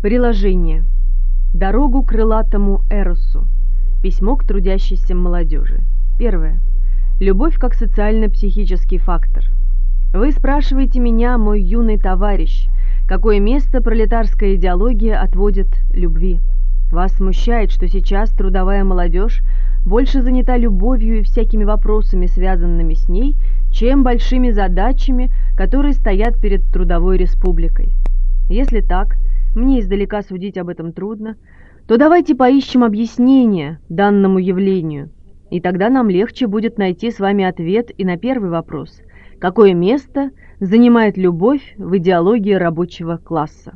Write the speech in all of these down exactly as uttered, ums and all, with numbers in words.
Приложение. Дорогу крылатому Эросу. Письмо к трудящейся молодежи. Первое. Любовь как социально-психический фактор. Вы спрашиваете меня, мой юный товарищ, какое место пролетарская идеология отводит любви. Вас смущает, что сейчас трудовая молодежь больше занята любовью и всякими вопросами, связанными с ней, чем большими задачами, которые стоят перед трудовой республикой. Если так, мне издалека судить об этом трудно, то давайте поищем объяснение данному явлению, и тогда нам легче будет найти с вами ответ и на первый вопрос: какое место занимает любовь в идеологии рабочего класса?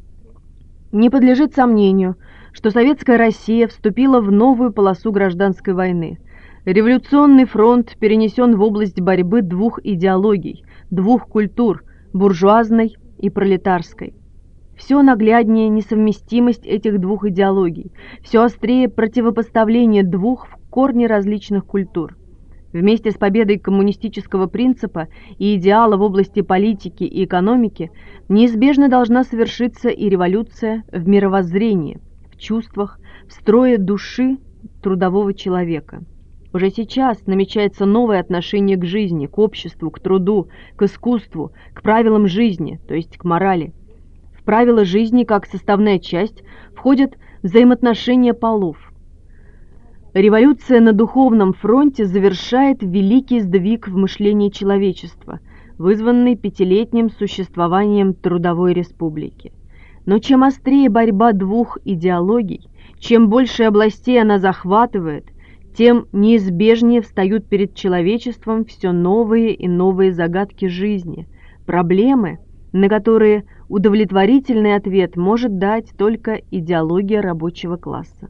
Не подлежит сомнению, что советская Россия вступила в новую полосу гражданской войны. Революционный фронт перенесен в область борьбы двух идеологий, двух культур – буржуазной и пролетарской. Все нагляднее несовместимость этих двух идеологий, все острее противопоставление двух в корне различных культур. Вместе с победой коммунистического принципа и идеала в области политики и экономики неизбежно должна совершиться и революция в мировоззрении, в чувствах, в строе души трудового человека. Уже сейчас намечается новое отношение к жизни, к обществу, к труду, к искусству, к правилам жизни, то есть к морали. В правила жизни, как составная часть, входят взаимоотношения полов. Революция на духовном фронте завершает великий сдвиг в мышлении человечества, вызванный пятилетним существованием трудовой республики. Но чем острее борьба двух идеологий, чем больше областей она захватывает, тем неизбежнее встают перед человечеством все новые и новые загадки жизни, проблемы, на которые удовлетворительный ответ может дать только идеология рабочего класса.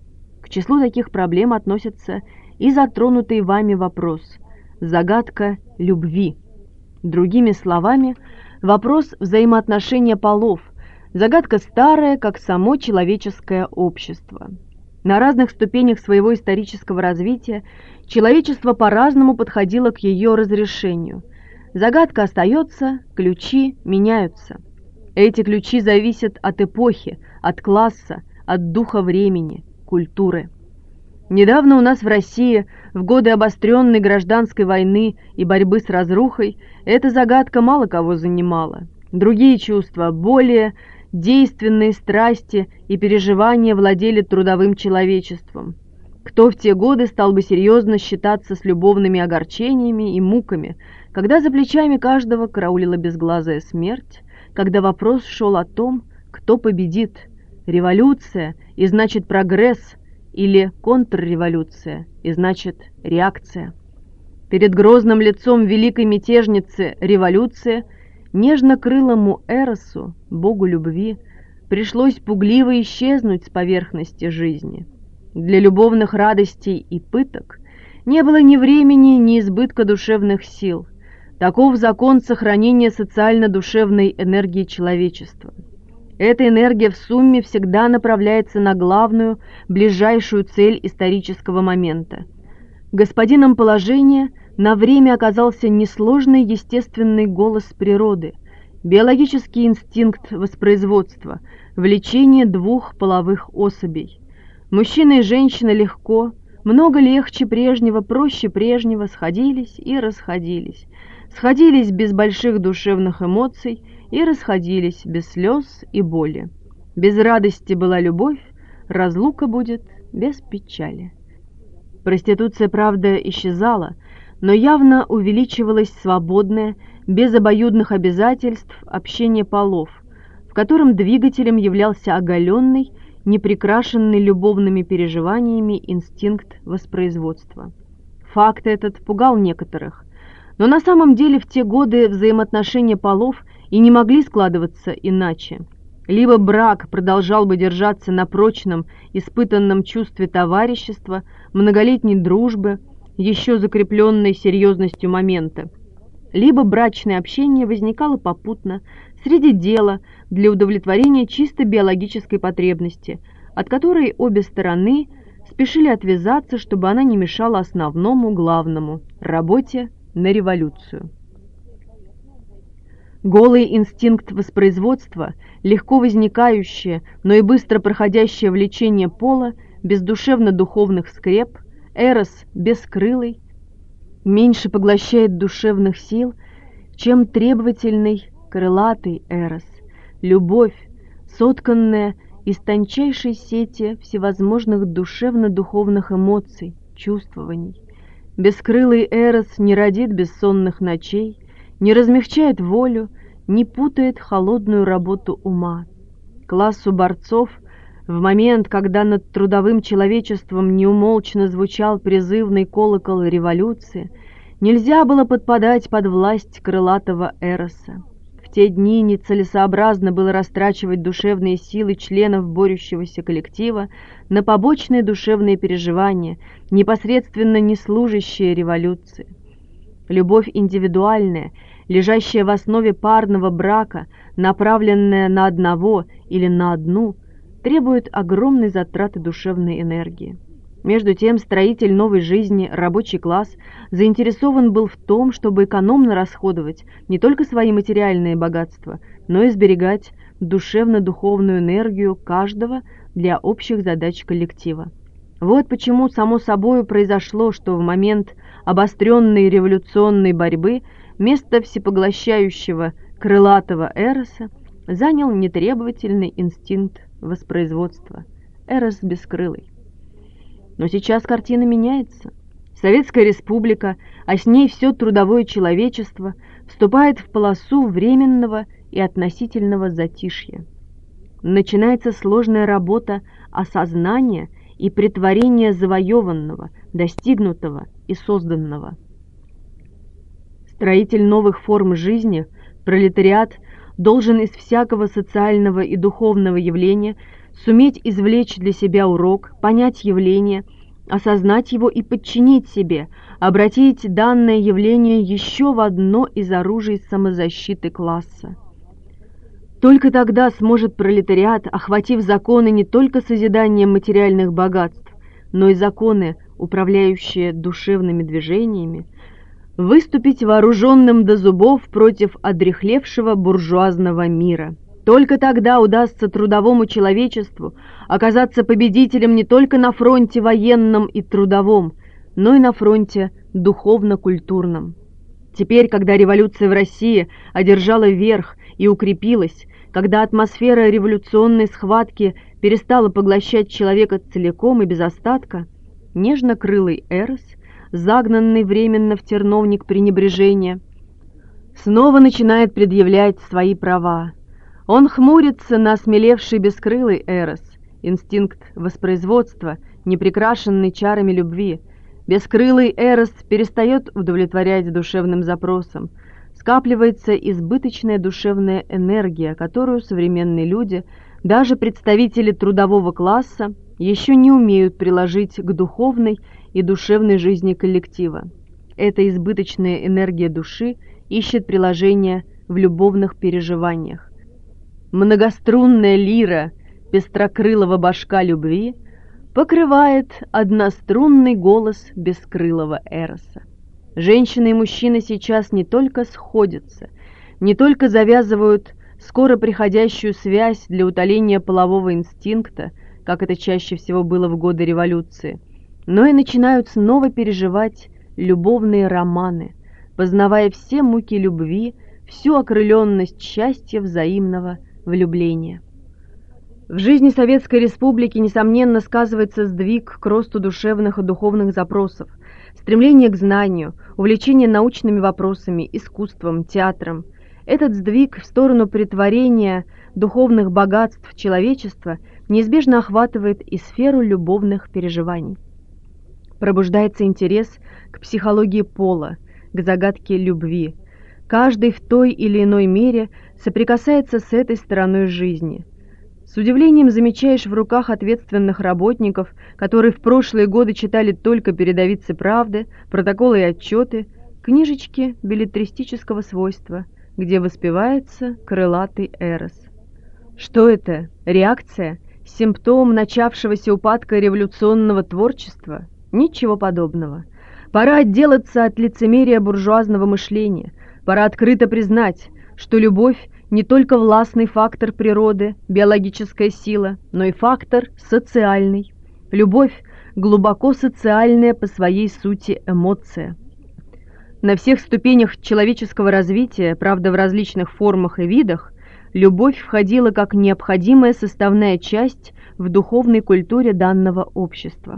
К числу таких проблем относится и затронутый вами вопрос – загадка любви. Другими словами, вопрос взаимоотношения полов, загадка старая, как само человеческое общество. На разных ступенях своего исторического развития человечество по-разному подходило к ее разрешению. Загадка остается, ключи меняются. Эти ключи зависят от эпохи, от класса, от духа времени, культуры. Недавно у нас в России, в годы обостренной гражданской войны и борьбы с разрухой, эта загадка мало кого занимала. Другие чувства, более действенные страсти и переживания владели трудовым человечеством. Кто в те годы стал бы серьезно считаться с любовными огорчениями и муками, когда за плечами каждого караулила безглазая смерть, когда вопрос шел о том, кто победит – революция и значит прогресс, или контрреволюция и значит реакция. Перед грозным лицом великой мятежницы революции нежно-крылому Эросу, богу любви, пришлось пугливо исчезнуть с поверхности жизни. Для любовных радостей и пыток не было ни времени, ни избытка душевных сил. Таков закон сохранения социально-душевной энергии человечества. Эта энергия в сумме всегда направляется на главную, ближайшую цель исторического момента. Господином положения на время оказался несложный естественный голос природы, биологический инстинкт воспроизводства, влечение двух половых особей. Мужчина и женщина легко, много легче прежнего, проще прежнего сходились и расходились. Сходились без больших душевных эмоций и расходились без слез и боли. Без радости была любовь, разлука будет без печали. Проституция, правда, исчезала, но явно увеличивалось свободное, без обоюдных обязательств, общение полов, в котором двигателем являлся оголенный, неприкрашенный любовными переживаниями инстинкт воспроизводства. Факт этот пугал некоторых, но на самом деле в те годы взаимоотношения полов и не могли складываться иначе. Либо брак продолжал бы держаться на прочном, испытанном чувстве товарищества, многолетней дружбы, еще закрепленной серьезностью момента, либо брачное общение возникало попутно, среди дела, для удовлетворения чисто биологической потребности, от которой обе стороны спешили отвязаться, чтобы она не мешала основному, главному – работе на революцию. Голый инстинкт воспроизводства, легко возникающее, но и быстро проходящее влечение пола, без душевно-духовных скреп, эрос бескрылый, меньше поглощает душевных сил, чем требовательный крылатый эрос, любовь, сотканная из тончайшей сети всевозможных душевно-духовных эмоций, чувствований. Бескрылый эрос не родит бессонных ночей, не размягчает волю, не путает холодную работу ума. Классу борцов в момент, когда над трудовым человечеством неумолчно звучал призывный колокол революции, нельзя было подпадать под власть крылатого эроса. В те дни нецелесообразно было растрачивать душевные силы членов борющегося коллектива на побочные душевные переживания, непосредственно не служащие революции. Любовь индивидуальная, лежащая в основе парного брака, направленная на одного или на одну, требует огромной затраты душевной энергии. Между тем, строитель новой жизни, рабочий класс, заинтересован был в том, чтобы экономно расходовать не только свои материальные богатства, но и сберегать душевно-духовную энергию каждого для общих задач коллектива. Вот почему само собой произошло, что в момент обостренной революционной борьбы место всепоглощающего крылатого эроса занял нетребовательный инстинкт воспроизводства, эрос бескрылый. Но сейчас картина меняется. Советская Республика, а с ней все трудовое человечество, вступает в полосу временного и относительного затишья. Начинается сложная работа осознания и претворения завоеванного, достигнутого и созданного. Строитель новых форм жизни, пролетариат, должен из всякого социального и духовного явления суметь извлечь для себя урок, понять явление, осознать его и подчинить себе, обратить данное явление еще в одно из оружий самозащиты класса. Только тогда сможет пролетариат, охватив законы не только созидания материальных богатств, но и законы, управляющие душевными движениями, выступить вооруженным до зубов против одряхлевшего буржуазного мира. Только тогда удастся трудовому человечеству оказаться победителем не только на фронте военном и трудовом, но и на фронте духовно-культурном. Теперь, когда революция в России одержала верх и укрепилась, когда атмосфера революционной схватки перестала поглощать человека целиком и без остатка, нежно-крылый эрос, загнанный временно в терновник пренебрежения, снова начинает предъявлять свои права. Он хмурится на осмелевший бескрылый эрос, инстинкт воспроизводства, не прикрашенный чарами любви. Бескрылый эрос перестает удовлетворять душевным запросам. Скапливается избыточная душевная энергия, которую современные люди, даже представители трудового класса, еще не умеют приложить к духовной и душевной жизни коллектива. Эта избыточная энергия души ищет приложение в любовных переживаниях. Многострунная лира пестрокрылого башка любви покрывает однострунный голос бескрылого эроса. Женщины и мужчины сейчас не только сходятся, не только завязывают скоро приходящую связь для утоления полового инстинкта, как это чаще всего было в годы революции, но и начинают снова переживать любовные романы, познавая все муки любви, всю окрыленность счастья взаимного влюбления. В жизни Советской Республики, несомненно, сказывается сдвиг к росту душевных и духовных запросов, стремление к знанию, увлечение научными вопросами, искусством, театром. Этот сдвиг в сторону претворения духовных богатств человечества неизбежно охватывает и сферу любовных переживаний. Пробуждается интерес к психологии пола, к загадке любви. Каждый в той или иной мере соприкасается с этой стороной жизни. С удивлением замечаешь в руках ответственных работников, которые в прошлые годы читали только передовицы правды, протоколы и отчеты, книжечки беллетристического свойства, где воспевается крылатый эрос. Что это? Реакция? Симптом начавшегося упадка революционного творчества? Ничего подобного. Пора отделаться от лицемерия буржуазного мышления. Пора открыто признать, что любовь не только властный фактор природы, биологическая сила, но и фактор социальный. Любовь – глубоко социальная по своей сути эмоция. На всех ступенях человеческого развития, правда в различных формах и видах, любовь входила как необходимая составная часть в духовной культуре данного общества.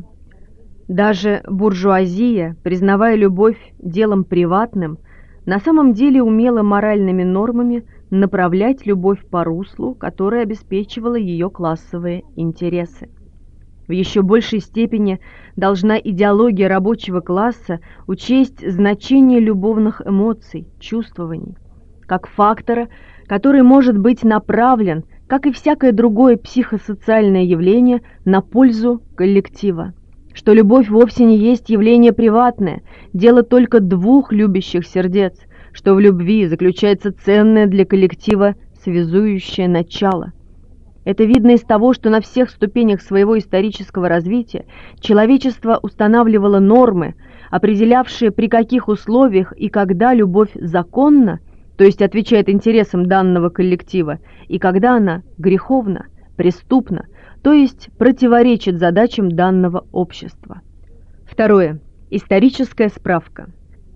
Даже буржуазия, признавая любовь делом приватным, на самом деле умела моральными нормами направлять любовь по руслу, которое обеспечивало ее классовые интересы. В еще большей степени должна идеология рабочего класса учесть значение любовных эмоций, чувствований, как фактора, который может быть направлен, как и всякое другое психосоциальное явление, на пользу коллектива. Что любовь вовсе не есть явление приватное, дело только двух любящих сердец, что в любви заключается ценное для коллектива связующее начало. Это видно из того, что на всех ступенях своего исторического развития человечество устанавливало нормы, определявшие при каких условиях и когда любовь законна, то есть отвечает интересам данного коллектива, и когда она греховна, преступна, то есть противоречит задачам данного общества. Второе. Историческая справка.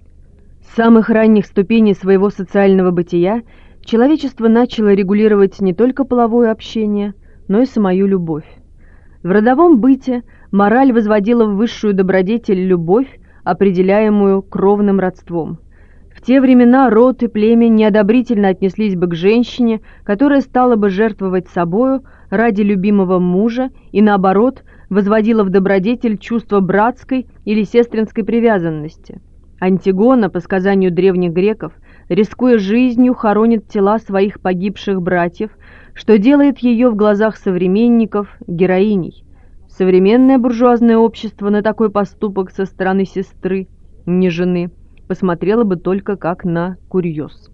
С самых ранних ступеней своего социального бытия человечество начало регулировать не только половое общение, но и самую любовь. В родовом быте мораль возводила в высшую добродетель любовь, определяемую кровным родством. В те времена род и племя неодобрительно отнеслись бы к женщине, которая стала бы жертвовать собою ради любимого мужа и, наоборот, возводила в добродетель чувство братской или сестринской привязанности. Антигона, по сказанию древних греков, рискуя жизнью, хоронит тела своих погибших братьев, что делает ее в глазах современников героиней. Современное буржуазное общество на такой поступок со стороны сестры, не жены, посмотрело бы только как на курьез.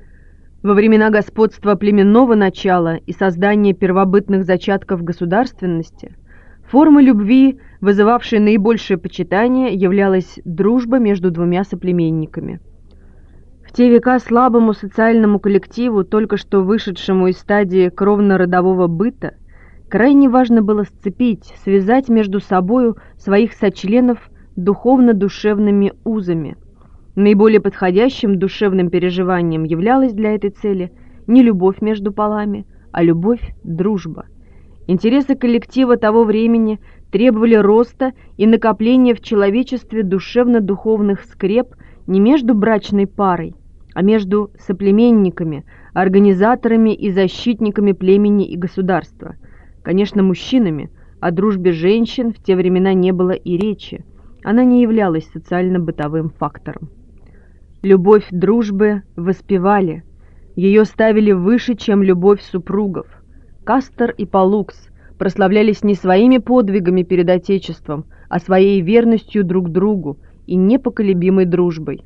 Во времена господства племенного начала и создания первобытных зачатков государственности формой любви, вызывавшей наибольшее почитание, являлась дружба между двумя соплеменниками. В те века слабому социальному коллективу, только что вышедшему из стадии кровно-родового быта, крайне важно было сцепить, связать между собою своих сочленов духовно-душевными узами. Наиболее подходящим душевным переживанием являлась для этой цели не любовь между полами, а любовь-дружба. Интересы коллектива того времени требовали роста и накопления в человечестве душевно-духовных скреп не между брачной парой, а между соплеменниками, организаторами и защитниками племени и государства. Конечно, мужчинами, о дружбе женщин в те времена не было и речи, она не являлась социально-бытовым фактором. Любовь дружбы воспевали, ее ставили выше, чем любовь супругов. Кастор и Паллукс прославлялись не своими подвигами перед Отечеством, а своей верностью друг другу и непоколебимой дружбой.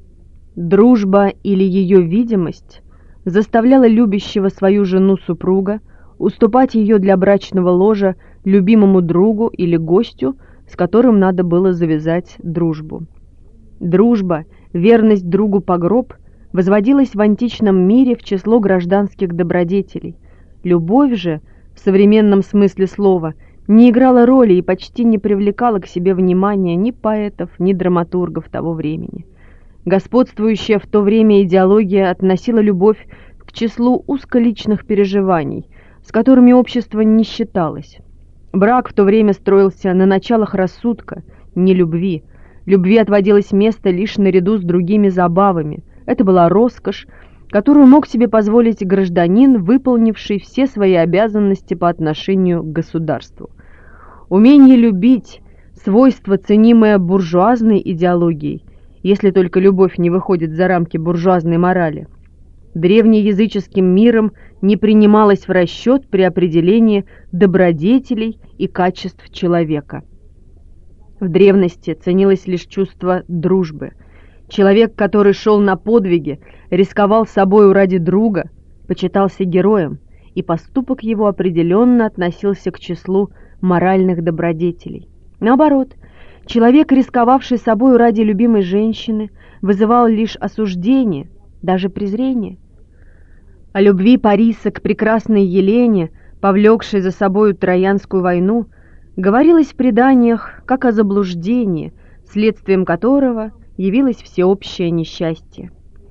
Дружба или ее видимость заставляла любящего свою жену супруга уступать ее для брачного ложа любимому другу или гостю, с которым надо было завязать дружбу. Дружба, верность другу по гроб, возводилась в античном мире в число гражданских добродетелей. Любовь же, в современном смысле слова, не играла роли и почти не привлекала к себе внимания ни поэтов, ни драматургов того времени. Господствующая в то время идеология относила любовь к числу узколичных переживаний, с которыми общество не считалось. Брак в то время строился на началах рассудка, не любви. Любви отводилось место лишь наряду с другими забавами. Это была роскошь, которую мог себе позволить гражданин, выполнивший все свои обязанности по отношению к государству. Умение любить – свойство, ценимое буржуазной идеологией, если только любовь не выходит за рамки буржуазной морали. Древнеязыческим миром не принималось в расчет при определении добродетелей и качеств человека. В древности ценилось лишь чувство дружбы. Человек, который шел на подвиги, рисковал собою ради друга, почитался героем, и поступок его определенно относился к числу моральных добродетелей. Наоборот, человек, рисковавший собою ради любимой женщины, вызывал лишь осуждение, даже презрение. О любви Париса к прекрасной Елене, повлекшей за собою Троянскую войну, говорилось в преданиях как о заблуждении, следствием которого явилось всеобщее несчастье.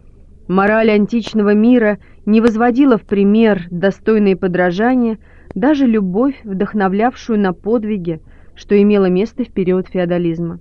Мораль античного мира не возводила в пример, достойные подражания, даже любовь, вдохновлявшую на подвиги, что имело место в период феодализма.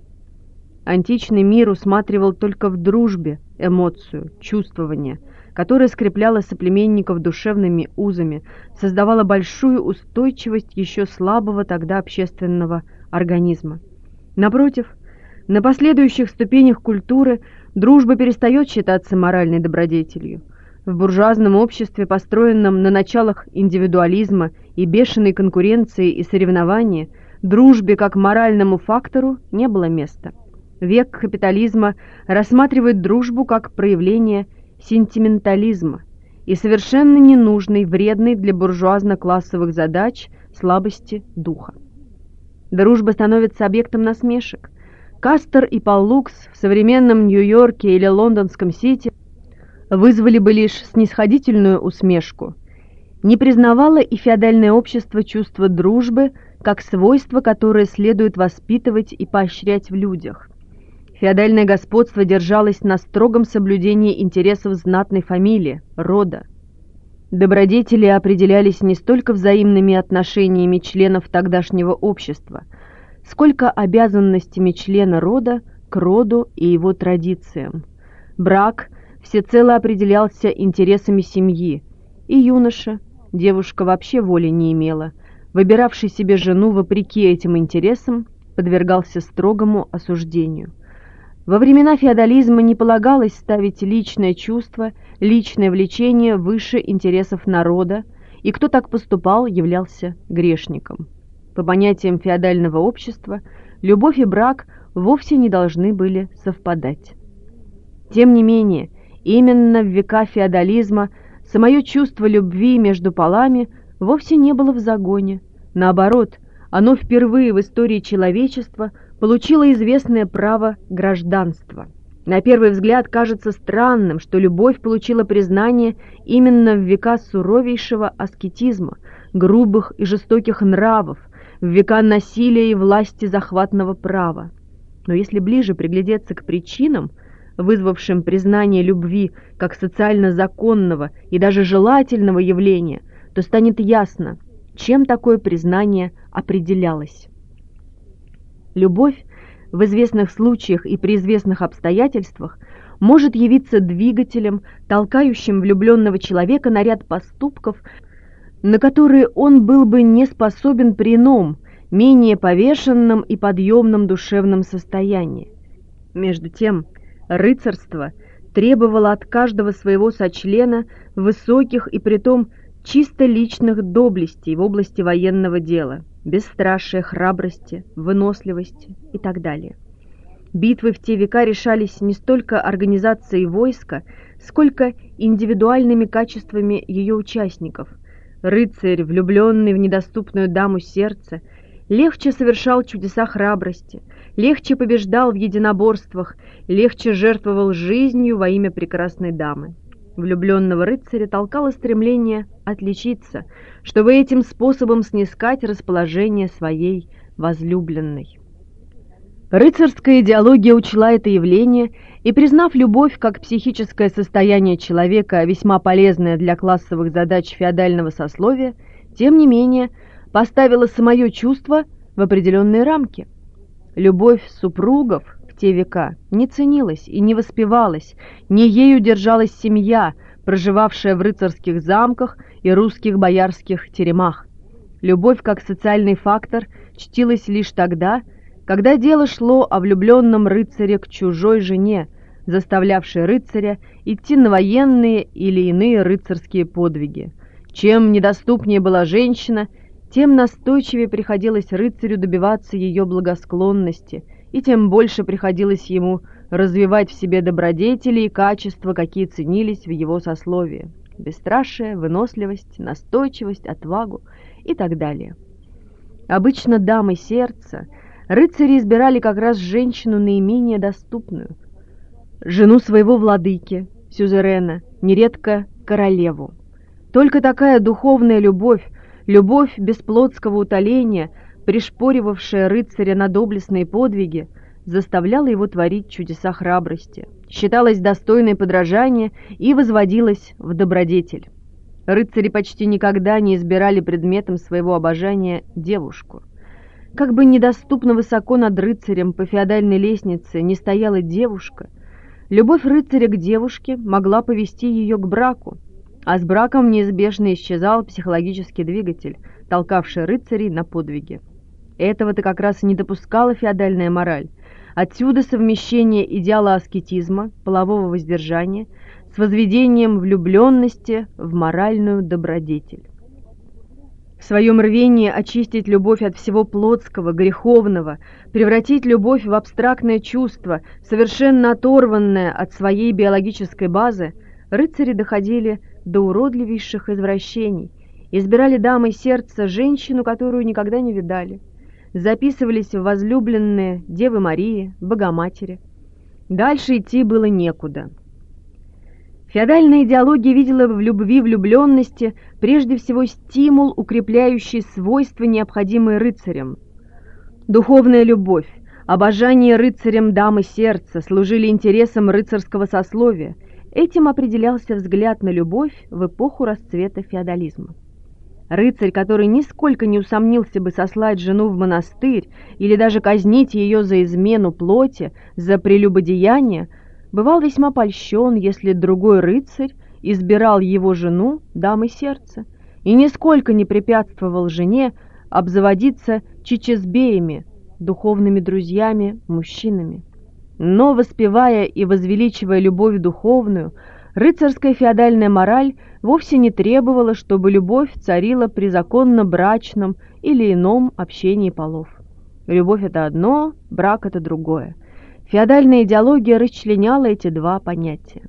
Античный мир усматривал только в дружбе эмоцию, чувствование, которое скрепляло соплеменников душевными узами, создавало большую устойчивость еще слабого тогда общественного организма. Напротив, на последующих ступенях культуры дружба перестает считаться моральной добродетелью. В буржуазном обществе, построенном на началах индивидуализма и бешеной конкуренции и соревнования, дружбе как моральному фактору не было места. Век капитализма рассматривает дружбу как проявление сентиментализма и совершенно ненужной, вредной для буржуазно-классовых задач слабости духа. Дружба становится объектом насмешек. Кастер и Паллукс в современном Нью-Йорке или лондонском Сити вызвали бы лишь снисходительную усмешку. Не признавало и феодальное общество чувство дружбы как свойство, которое следует воспитывать и поощрять в людях. Феодальное господство держалось на строгом соблюдении интересов знатной фамилии, рода. Добродетели определялись не столько взаимными отношениями членов тогдашнего общества, сколько обязанностями члена рода к роду и его традициям. Брак всецело определялся интересами семьи, и юноша, девушка вообще воли не имела, выбиравший себе жену вопреки этим интересам, подвергался строгому осуждению. Во времена феодализма не полагалось ставить личное чувство, личное влечение выше интересов народа, и кто так поступал, являлся грешником. По понятиям феодального общества, любовь и брак вовсе не должны были совпадать. Тем не менее, именно в века феодализма самое чувство любви между полами вовсе не было в загоне. Наоборот, оно впервые в истории человечества получило известное право гражданства. На первый взгляд кажется странным, что любовь получила признание именно в века суровейшего аскетизма, грубых и жестоких нравов, в века насилия и власти захватного права. Но если ближе приглядеться к причинам, вызвавшим признание любви как социально законного и даже желательного явления, то станет ясно, чем такое признание определялось. Любовь в известных случаях и при известных обстоятельствах может явиться двигателем, толкающим влюбленного человека на ряд поступков, на которые он был бы не способен при ином, менее повешенном и подъемном душевном состоянии. Между тем, рыцарство требовало от каждого своего сочлена высоких и притом чисто личных доблестей в области военного дела, бесстрашия, храбрости, выносливости и так далее. Битвы в те века решались не столько организацией войска, сколько индивидуальными качествами ее участников. Рыцарь, влюбленный в недоступную даму сердца, легче совершал чудеса храбрости, легче побеждал в единоборствах, легче жертвовал жизнью во имя прекрасной дамы. Влюбленного рыцаря толкало стремление отличиться, чтобы этим способом снискать расположение своей возлюбленной. Рыцарская идеология учла это явление и, признав любовь как психическое состояние человека, весьма полезное для классовых задач феодального сословия, тем не менее поставила самое чувство в определенные рамки. Любовь супругов в те века не ценилась и не воспевалась, не ею держалась семья, проживавшая в рыцарских замках и русских боярских теремах. Любовь как социальный фактор чтилась лишь тогда, когда дело шло о влюбленном рыцаре к чужой жене, заставлявшей рыцаря идти на военные или иные рыцарские подвиги. Чем недоступнее была женщина, тем настойчивее приходилось рыцарю добиваться ее благосклонности, и тем больше приходилось ему развивать в себе добродетели и качества, какие ценились в его сословии: бесстрашие, выносливость, настойчивость, отвагу и так далее. Обычно дамы сердца рыцари избирали как раз женщину наименее доступную, жену своего владыки, сюзерена, нередко королеву. Только такая духовная любовь, любовь без плотского утоления, пришпоривавшая рыцаря на доблестные подвиги, заставляла его творить чудеса храбрости, считалась достойной подражания и возводилась в добродетель. Рыцари почти никогда не избирали предметом своего обожания девушку. Как бы недоступно высоко над рыцарем по феодальной лестнице не стояла девушка, любовь рыцаря к девушке могла повести ее к браку, а с браком неизбежно исчезал психологический двигатель, толкавший рыцарей на подвиги. Этого-то как раз и не допускала феодальная мораль. Отсюда совмещение идеала аскетизма, полового воздержания, с возведением влюбленности в моральную добродетель. В своем рвении очистить любовь от всего плотского, греховного, превратить любовь в абстрактное чувство, совершенно оторванное от своей биологической базы, рыцари доходили до уродливейших извращений, избирали дамой сердца женщину, которую никогда не видали, записывались в возлюбленные Девы Марии, Богоматери. Дальше идти было некуда. Феодальная идеология видела в любви влюбленности прежде всего стимул, укрепляющий свойства, необходимые рыцарям. Духовная любовь, обожание рыцарям дамы сердца служили интересам рыцарского сословия. Этим определялся взгляд на любовь в эпоху расцвета феодализма. Рыцарь, который нисколько не усомнился бы сослать жену в монастырь или даже казнить ее за измену плоти, за прелюбодеяние, бывал весьма польщен, если другой рыцарь избирал его жену дамой сердца и нисколько не препятствовал жене обзаводиться чичезбеями, духовными друзьями, мужчинами. Но, воспевая и возвеличивая любовь духовную, рыцарская феодальная мораль вовсе не требовала, чтобы любовь царила при законно-брачном или ином общении полов. Любовь — это одно, брак — это другое. Феодальная идеология расчленяла эти два понятия.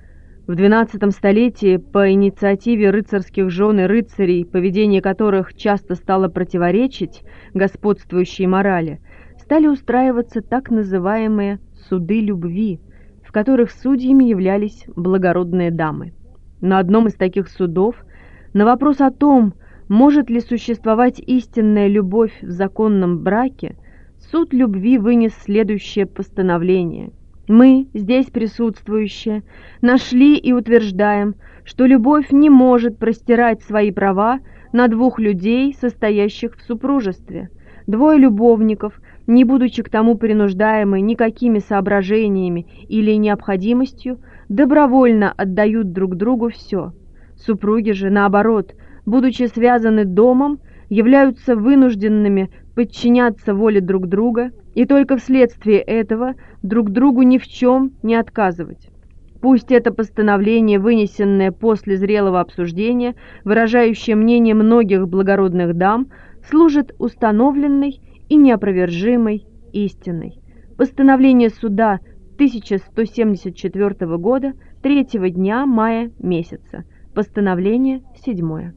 В двенадцатом столетии по инициативе рыцарских жен и рыцарей, поведение которых часто стало противоречить господствующей морали, стали устраиваться так называемые «суды любви», в которых судьями являлись благородные дамы. На одном из таких судов на вопрос о том, может ли существовать истинная любовь в законном браке, суд любви вынес следующее постановление. Мы, здесь присутствующие, нашли и утверждаем, что любовь не может простирать свои права на двух людей, состоящих в супружестве. Двое любовников, не будучи к тому принуждаемы никакими соображениями или необходимостью, добровольно отдают друг другу все. Супруги же, наоборот, будучи связаны домом, являются вынужденными подчиняться воле друг друга и только вследствие этого друг другу ни в чем не отказывать. Пусть это постановление, вынесенное после зрелого обсуждения, выражающее мнение многих благородных дам, служит установленной и неопровержимой истиной. Постановление суда тысяча сто семьдесят четвёртого года, третьего дня мая месяца. Постановление седьмое.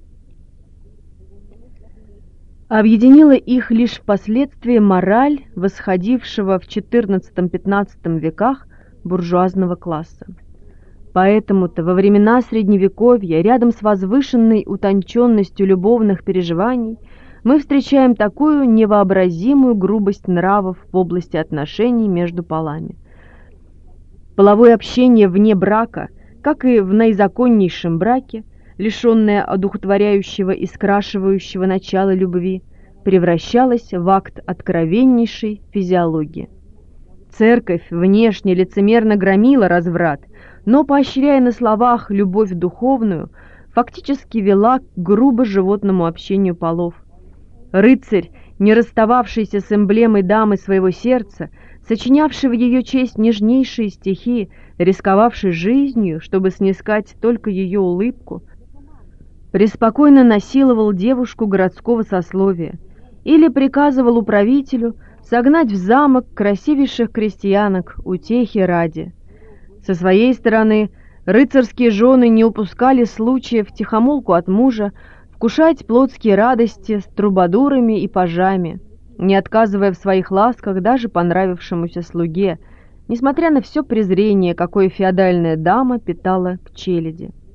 Объединила их лишь впоследствии мораль восходившего в четырнадцатом-пятнадцатом веках буржуазного класса. Поэтому-то во времена Средневековья, рядом с возвышенной утонченностью любовных переживаний, мы встречаем такую невообразимую грубость нравов в области отношений между полами. Половое общение вне брака, как и в наизаконнейшем браке, лишенное одухотворяющего и скрашивающего начала любви, превращалось в акт откровеннейшей физиологии. Церковь внешне лицемерно громила разврат, но, поощряя на словах любовь духовную, фактически вела к грубо животному общению полов. Рыцарь, не расстававшийся с эмблемой дамы своего сердца, сочинявший в ее честь нежнейшие стихи, рисковавший жизнью, чтобы снискать только ее улыбку, преспокойно насиловал девушку городского сословия или приказывал управителю согнать в замок красивейших крестьянок утехи ради. Со своей стороны, рыцарские жены не упускали случая втихомолку от мужа вкушать плотские радости с трубадурами и пажами, не отказывая в своих ласках даже понравившемуся слуге, несмотря на все презрение, какое феодальная дама питала к челяди.